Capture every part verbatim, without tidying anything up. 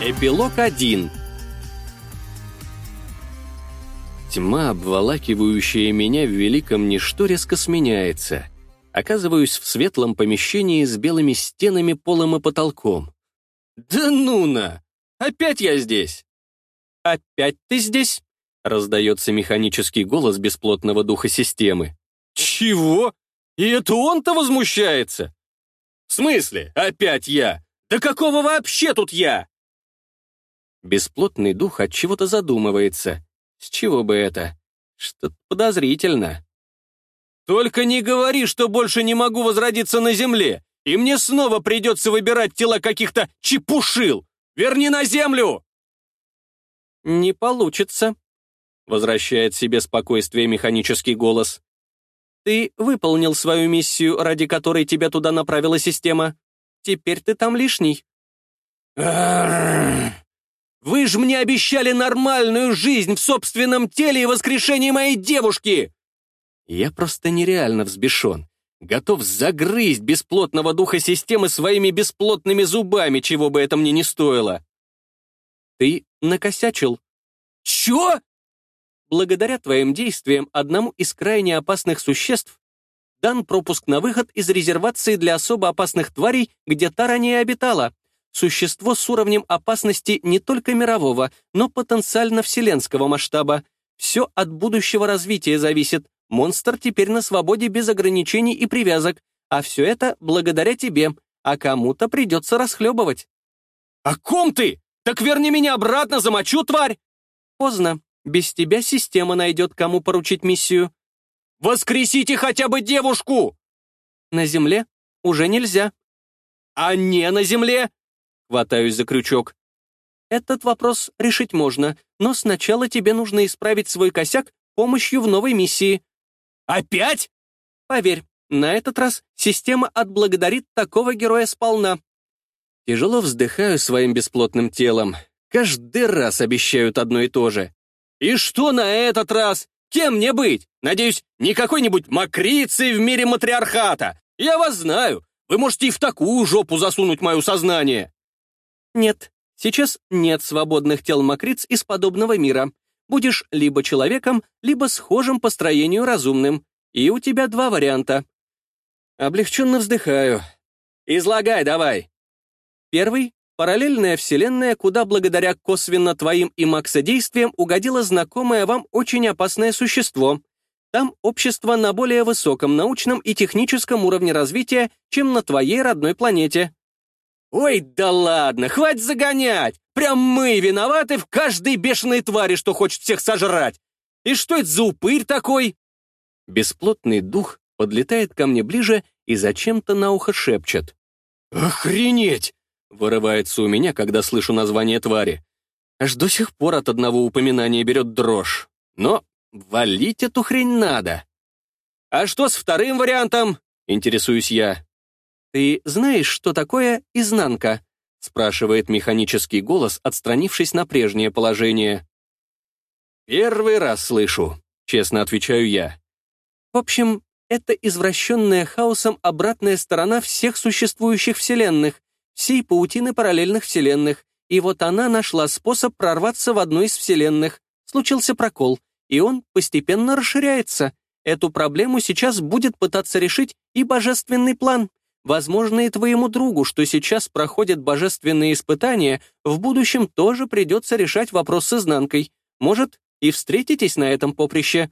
Эпилог один. Тьма, обволакивающая меня в великом ничто, резко сменяется. Оказываюсь в светлом помещении с белыми стенами, полом и потолком. «Да ну на! Опять я здесь!» «Опять ты здесь?» — раздается механический голос бесплотного духа системы. «Чего? И это он-то возмущается?» «В смысле, опять я? Да какого вообще тут я?» Бесплотный дух от чего-то задумывается. С чего бы это? Что-то подозрительно. «Только не говори, что больше не могу возродиться на земле, и мне снова придется выбирать тела каких-то чепушил! Верни на землю!» «Не получится», — возвращает себе спокойствие механический голос. «Ты выполнил свою миссию, ради которой тебя туда направила система. Теперь ты там лишний». «Вы же мне обещали нормальную жизнь в собственном теле и воскрешение моей девушки!» Я просто нереально взбешен. Готов загрызть бесплотного духа системы своими бесплотными зубами, чего бы это мне ни стоило. Ты накосячил. Чё? Благодаря твоим действиям одному из крайне опасных существ дан пропуск на выход из резервации для особо опасных тварей, где та ранее обитала. Существо с уровнем опасности не только мирового, но потенциально вселенского масштаба. Все от будущего развития зависит. Монстр теперь на свободе без ограничений и привязок, а все это благодаря тебе, а кому-то придется расхлебывать. «О ком ты? Так верни меня обратно, замочу, тварь!» «Поздно. Без тебя система найдет, кому поручить миссию». «Воскресите хотя бы девушку!» «На земле уже нельзя». «А не на земле?» Хватаюсь за крючок. «Этот вопрос решить можно, но сначала тебе нужно исправить свой косяк помощью в новой миссии». «Опять?» «Поверь, на этот раз система отблагодарит такого героя сполна». Тяжело вздыхаю своим бесплотным телом. Каждый раз обещают одно и то же. «И что на этот раз? Кем мне быть? Надеюсь, не какой-нибудь мокрицей в мире матриархата. Я вас знаю. Вы можете и в такую жопу засунуть мое сознание». «Нет, сейчас нет свободных тел мокриц из подобного мира. Будешь либо человеком, либо схожим по строению разумным. И у тебя два варианта». Облегченно вздыхаю. «Излагай давай». Первый — параллельная вселенная, куда благодаря косвенно твоим и Макса действиям угодило знакомое вам очень опасное существо. Там общество на более высоком научном и техническом уровне развития, чем на твоей родной планете. «Ой, да ладно, хватит загонять! Прям мы виноваты в каждой бешеной твари, что хочет всех сожрать! И что это за упырь такой?» Бесплотный дух подлетает ко мне ближе и зачем-то на ухо шепчет. «Охренеть!» — вырывается у меня, когда слышу название твари. Аж до сих пор от одного упоминания берет дрожь. Но валить эту хрень надо. «А что с вторым вариантом?» — интересуюсь я. «Ты знаешь, что такое изнанка?» — спрашивает механический голос, отстранившись на прежнее положение. «Первый раз слышу», — честно отвечаю я. «В общем, это извращенная хаосом обратная сторона всех существующих вселенных, всей паутины параллельных вселенных, и вот она нашла способ прорваться в одну из вселенных. Случился прокол, и он постепенно расширяется. Эту проблему сейчас будет пытаться решить и божественный план. Возможно, и твоему другу, что сейчас проходит божественные испытания, в будущем тоже придется решать вопрос с изнанкой. Может, и встретитесь на этом поприще».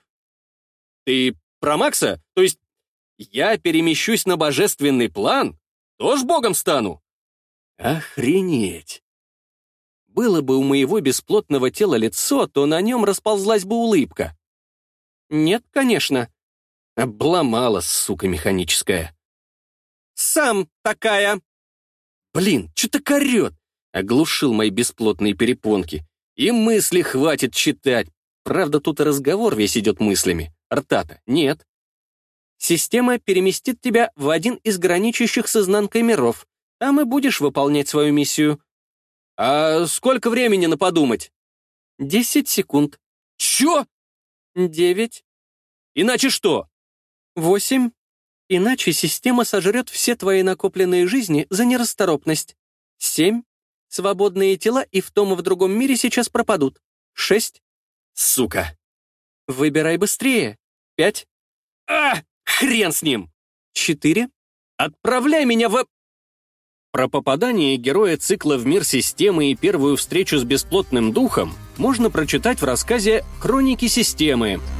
«Ты про Макса? То есть я перемещусь на божественный план? Тоже богом стану?» Охренеть! Было бы у моего бесплотного тела лицо, то на нем расползлась бы улыбка. «Нет, конечно». Обломала, сука механическая. «Сам такая!» «Блин, что-то корет!» Оглушил мои бесплотные перепонки. И мысли хватит читать. Правда, тут и разговор весь идет мыслями. Рта-то нет. «Система переместит тебя в один из граничащих с изнанкой миров. Там и будешь выполнять свою миссию». «А сколько времени на подумать?» «Десять секунд». «Чё?» «Девять». «Иначе что?» «Восемь». Иначе система сожрет все твои накопленные жизни за нерасторопность. Семь. Свободные тела и в том и в другом мире сейчас пропадут. Шесть. Сука. Выбирай быстрее. Пять. А, хрен с ним. Четыре. Отправляй меня в... Про попадание героя цикла в мир системы и первую встречу с бесплотным духом можно прочитать в рассказе «Хроники системы».